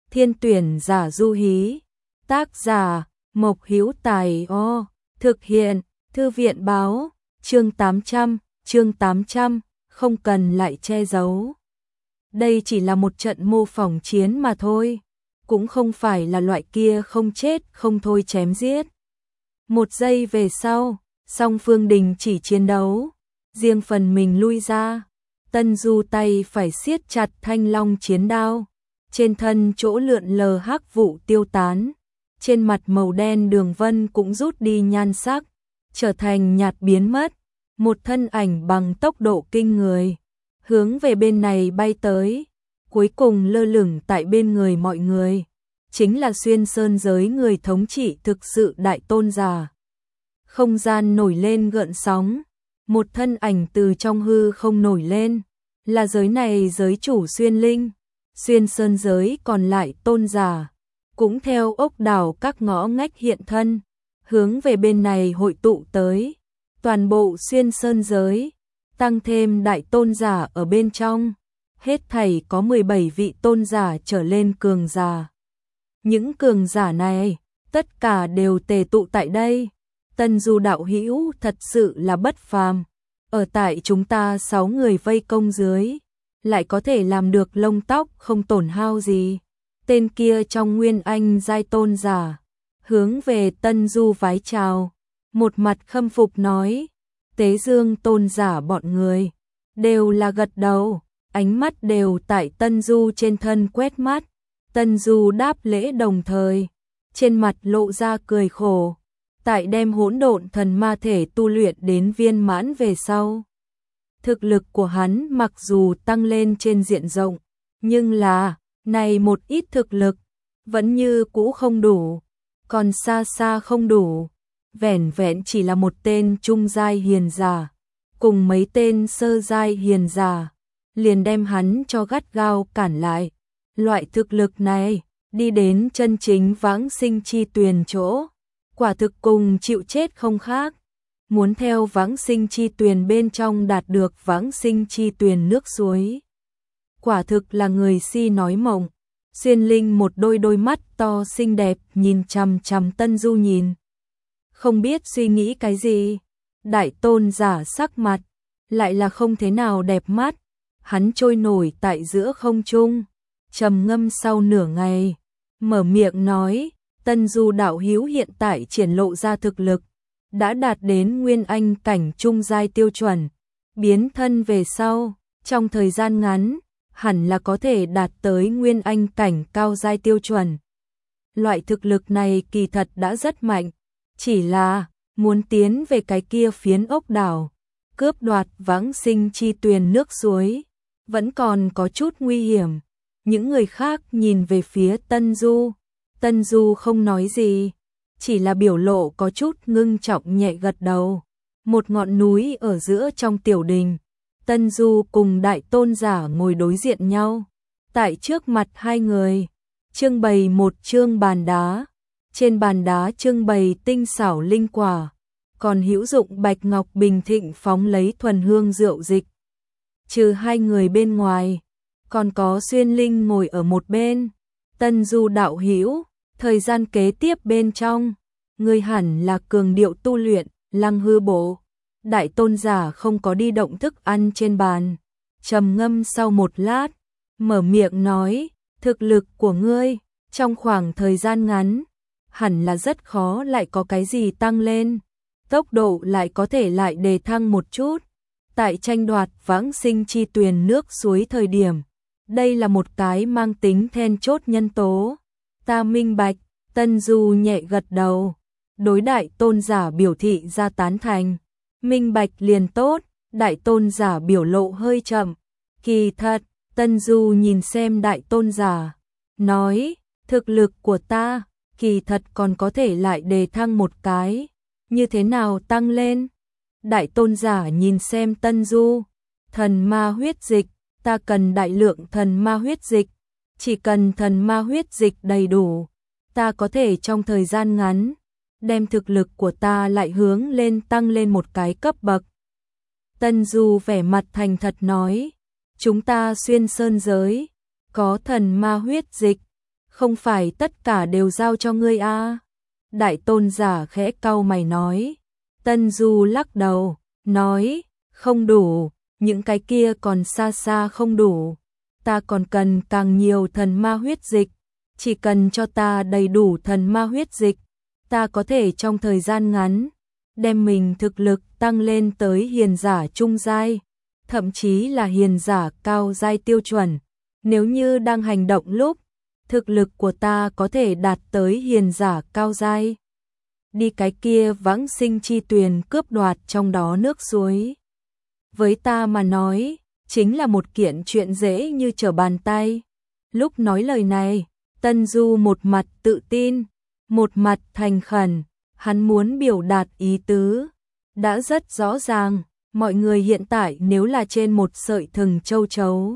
Thiên tuyển giả du hí. Tác giả, Mộc Hữu Tài O. Thực hiện, Thư viện báo, chương 800, không cần lại che giấu. Đây chỉ là một trận mô phỏng chiến mà thôi, cũng không phải là loại kia không chết không thôi chém giết. Một giây về sau, song phương đình chỉ chiến đấu, riêng phần mình lui ra. Tân Du tay phải siết chặt thanh long chiến đao, trên thân chỗ lượn lờ hắc vụ tiêu tán, trên mặt màu đen đường vân cũng rút đi nhan sắc, trở thành nhạt biến mất. Một thân ảnh bằng tốc độ kinh người, hướng về bên này bay tới, cuối cùng lơ lửng tại bên người mọi người, chính là xuyên sơn giới người thống trị thực sự đại tôn giả. Không gian nổi lên gợn sóng, một thân ảnh từ trong hư không nổi lên, là giới này giới chủ Xuyên Linh, xuyên sơn giới còn lại tôn giả, cũng theo ốc đảo các ngõ ngách hiện thân, hướng về bên này hội tụ tới. Toàn bộ xuyên sơn giới, tăng thêm đại tôn giả ở bên trong, hết thảy có 17 vị tôn giả trở lên cường giả. Những cường giả này, tất cả đều tề tụ tại đây. Tân Du đạo hữu thật sự là bất phàm, ở tại chúng ta 6 người vây công dưới, lại có thể làm được lông tóc không tổn hao gì. Tên kia trong nguyên anh giai tôn giả, hướng về Tân Du vái chào, một mặt khâm phục nói. Tế Dương tôn giả bọn người đều là gật đầu, ánh mắt đều tại Tân Du trên thân quét mắt. Tân Du đáp lễ đồng thời, trên mặt lộ ra cười khổ. Tại đem hỗn độn thần ma thể tu luyện đến viên mãn về sau, thực lực của hắn mặc dù tăng lên trên diện rộng, nhưng là này một ít thực lực vẫn như cũ không đủ, còn xa xa không đủ. Vẻn vẹn chỉ là một tên trung giai hiền giả, cùng mấy tên sơ giai hiền giả, liền đem hắn cho gắt gao cản lại. Loại thực lực này, đi đến chân chính vãng sinh chi tuyền chỗ, quả thực cùng chịu chết không khác. Muốn theo vãng sinh chi tuyền bên trong đạt được vãng sinh chi tuyền nước suối, quả thực là người si nói mộng. Xuyên Linh một đôi mắt to xinh đẹp nhìn chằm chằm Tân Du nhìn, không biết suy nghĩ cái gì. Đại tôn giả sắc mặt lại là không thế nào đẹp mắt, hắn trôi nổi tại giữa không trung, trầm ngâm sau nửa ngày, mở miệng nói. Tân Du đạo hữu hiện tại triển lộ ra thực lực, đã đạt đến nguyên anh cảnh trung giai tiêu chuẩn, biến thân về sau, trong thời gian ngắn, hẳn là có thể đạt tới nguyên anh cảnh cao giai tiêu chuẩn. Loại thực lực này kỳ thật đã rất mạnh, chỉ là muốn tiến về cái kia phiến ốc đảo, cướp đoạt vãng sinh chi tuyền nước suối, vẫn còn có chút nguy hiểm. Những người khác nhìn về phía Tân Du, Tân Du không nói gì, chỉ là biểu lộ có chút ngưng trọng nhẹ gật đầu. Một ngọn núi ở giữa trong tiểu đình, Tân Du cùng đại tôn giả ngồi đối diện nhau, tại trước mặt hai người trưng bày một chương bàn đá, trên bàn đá trưng bày tinh xảo linh quả, còn hữu dụng bạch ngọc bình thịnh phóng lấy thuần hương rượu dịch. Trừ hai người bên ngoài, còn có Xuyên Linh ngồi ở một bên. Tân Du đạo hữu, thời gian kế tiếp bên trong, ngươi hẳn là cường điệu tu luyện Lăng Hư Bộ. Đại tôn giả không có đi động thức ăn trên bàn, trầm ngâm sau một lát, mở miệng nói. Thực lực của ngươi trong khoảng thời gian ngắn hẳn là rất khó lại có cái gì tăng lên, tốc độ lại có thể lại đề thăng một chút. Tại tranh đoạt vãng sinh chi tuyền nước suối thời điểm, đây là một cái mang tính then chốt nhân tố. Ta minh bạch. Tân Du nhẹ gật đầu, đối đại tôn giả biểu thị ra tán thành. Minh bạch liền tốt. Đại tôn giả biểu lộ hơi chậm. Kỳ thật, Tân Du nhìn xem đại tôn giả, nói, thực lực của ta, kỳ thật còn có thể lại đề thăng một cái. Như thế nào tăng lên? Đại tôn giả nhìn xem Tân Du, thần ma huyết dịch, ta cần đại lượng thần ma huyết dịch, chỉ cần thần ma huyết dịch đầy đủ, ta có thể trong thời gian ngắn, đem thực lực của ta lại hướng lên tăng lên một cái cấp bậc. Tân Du vẻ mặt thành thật nói, chúng ta xuyên sơn giới, có thần ma huyết dịch, không phải tất cả đều giao cho ngươi à? Đại tôn giả khẽ cau mày nói. Tân Du lắc đầu, nói, không đủ, những cái kia còn xa xa không đủ. Ta còn cần càng nhiều thần ma huyết dịch, chỉ cần cho ta đầy đủ thần ma huyết dịch, ta có thể trong thời gian ngắn đem mình thực lực tăng lên tới hiền giả trung giai, thậm chí là hiền giả cao giai tiêu chuẩn. Nếu như đang hành động lúc, thực lực của ta có thể đạt tới hiền giả cao giai, đi cái kia vãng sinh chi tuyền cướp đoạt trong đó nước suối. Với ta mà nói, chính là một kiện chuyện dễ như trở bàn tay. Lúc nói lời này, Tân Du một mặt tự tin, một mặt thành khẩn, hắn muốn biểu đạt ý tứ. Đã rất rõ ràng, mọi người hiện tại nếu là trên một sợi thừng châu chấu.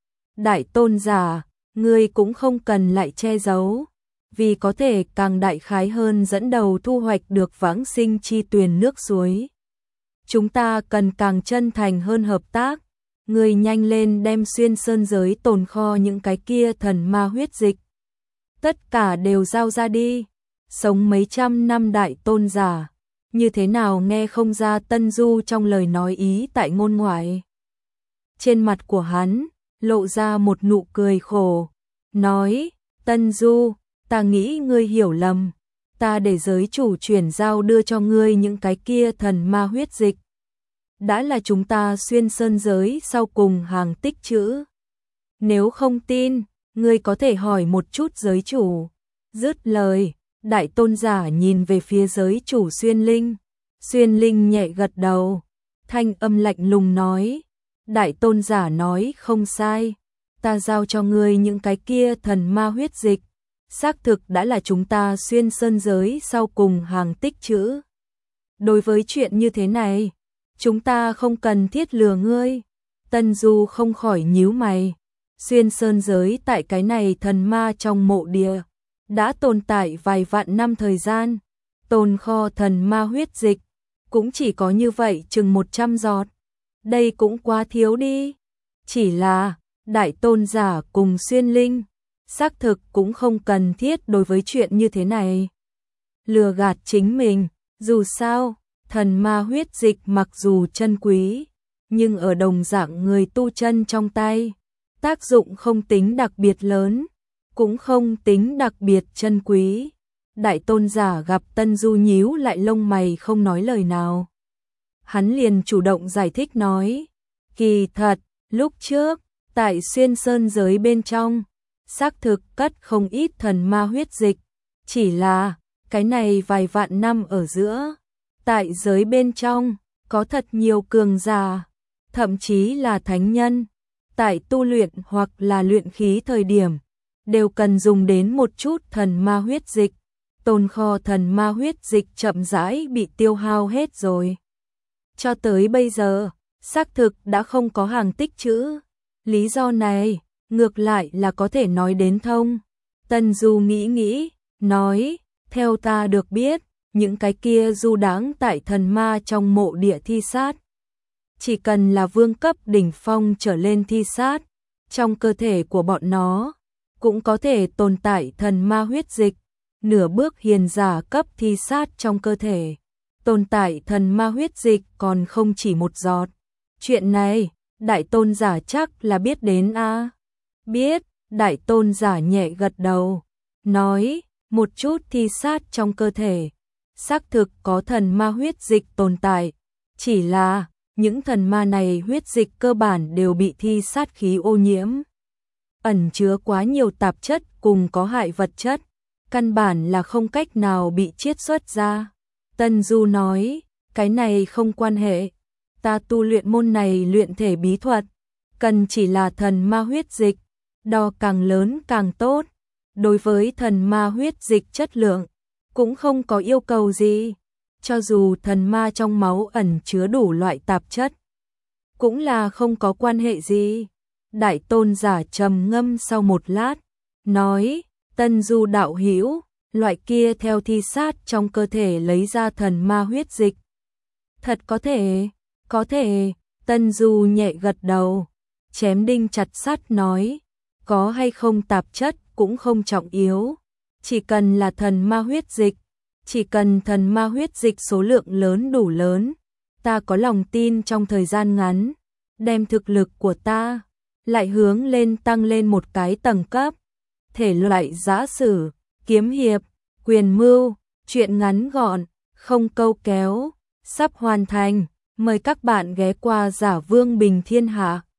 Đại tôn giả, ngươi cũng không cần lại che giấu, vì có thể càng đại khái hơn dẫn đầu thu hoạch được vãng sinh chi tuyền nước suối. Chúng ta cần càng chân thành hơn hợp tác, ngươi nhanh lên đem xuyên sơn giới tồn kho những cái kia thần ma huyết dịch. Tất cả đều giao ra đi, sống mấy trăm năm đại tôn giả, như thế nào nghe không ra Tân Du trong lời nói ý tại ngôn ngoại. Trên mặt của hắn, lộ ra một nụ cười khổ, nói, Tân Du, ta nghĩ ngươi hiểu lầm, ta để giới chủ chuyển giao đưa cho ngươi những cái kia thần ma huyết dịch. Đã là chúng ta xuyên sơn giới sau cùng hàng tích trữ. Nếu không tin, ngươi có thể hỏi một chút giới chủ. Dứt lời, đại tôn giả nhìn về phía giới chủ Xuyên Linh. Xuyên Linh nhẹ gật đầu, thanh âm lạnh lùng nói, đại tôn giả nói không sai, ta giao cho ngươi những cái kia thần ma huyết dịch, xác thực đã là chúng ta xuyên sơn giới sau cùng hàng tích trữ. Đối với chuyện như thế này, chúng ta không cần thiết lừa ngươi. Tân Du không khỏi nhíu mày. Xuyên sơn giới tại cái này thần ma trong mộ địa đã tồn tại vài vạn năm thời gian, tồn kho thần ma huyết dịch cũng chỉ có như vậy chừng 100 giọt. Đây cũng quá thiếu đi. Chỉ là đại tôn giả cùng Xuyên Linh xác thực cũng không cần thiết đối với chuyện như thế này lừa gạt chính mình. Dù sao, thần ma huyết dịch mặc dù chân quý, nhưng ở đồng dạng người tu chân trong tay, tác dụng không tính đặc biệt lớn, cũng không tính đặc biệt chân quý. Đại tôn giả gặp Tân Du nhíu lại lông mày không nói lời nào. Hắn liền chủ động giải thích nói, kỳ thật, lúc trước, tại xuyên sơn giới bên trong, xác thực cất không ít thần ma huyết dịch, chỉ là, cái này vài vạn năm ở giữa, tại giới bên trong, có thật nhiều cường giả, thậm chí là thánh nhân, tại tu luyện hoặc là luyện khí thời điểm, đều cần dùng đến một chút thần ma huyết dịch. Tồn kho thần ma huyết dịch chậm rãi bị tiêu hao hết rồi. Cho tới bây giờ, xác thực đã không có hàng tích trữ. Lý do này, ngược lại là có thể nói đến thông. Tân Du nghĩ, nói, theo ta được biết, những cái kia du đãng tại thần ma trong mộ địa thi sát. Chỉ cần là vương cấp đỉnh phong trở lên thi sát, trong cơ thể của bọn nó, cũng có thể tồn tại thần ma huyết dịch. Nửa bước hiền giả cấp thi sát trong cơ thể, tồn tại thần ma huyết dịch còn không chỉ một giọt. Chuyện này, đại tôn giả chắc là biết đến a. Biết, đại tôn giả nhẹ gật đầu, nói, một chút thi sát trong cơ thể, xác thực có thần ma huyết dịch tồn tại, chỉ là, những thần ma này huyết dịch cơ bản đều bị thi sát khí ô nhiễm, ẩn chứa quá nhiều tạp chất cùng có hại vật chất, căn bản là không cách nào bị chiết xuất ra. Tân Du nói, cái này không quan hệ, ta tu luyện môn này luyện thể bí thuật, cần chỉ là thần ma huyết dịch, đo càng lớn càng tốt. Đối với thần ma huyết dịch chất lượng, cũng không có yêu cầu gì, cho dù thần ma trong máu ẩn chứa đủ loại tạp chất, cũng là không có quan hệ gì. Đại tôn giả trầm ngâm sau một lát, nói, Tân Du đạo hữu, loại kia theo thi sát trong cơ thể lấy ra thần ma huyết dịch. Thật có thể, Tân Du nhẹ gật đầu, chém đinh chặt sắt nói, có hay không tạp chất cũng không trọng yếu, chỉ cần là thần ma huyết dịch, chỉ cần thần ma huyết dịch số lượng lớn đủ lớn, ta có lòng tin trong thời gian ngắn, đem thực lực của ta lại hướng lên tăng lên một cái tầng cấp. Thể loại giã sử, kiếm hiệp, quyền mưu, truyện ngắn gọn, không câu kéo, sắp hoàn thành, mời các bạn ghé qua Giả Vương Bình Thiên Hạ.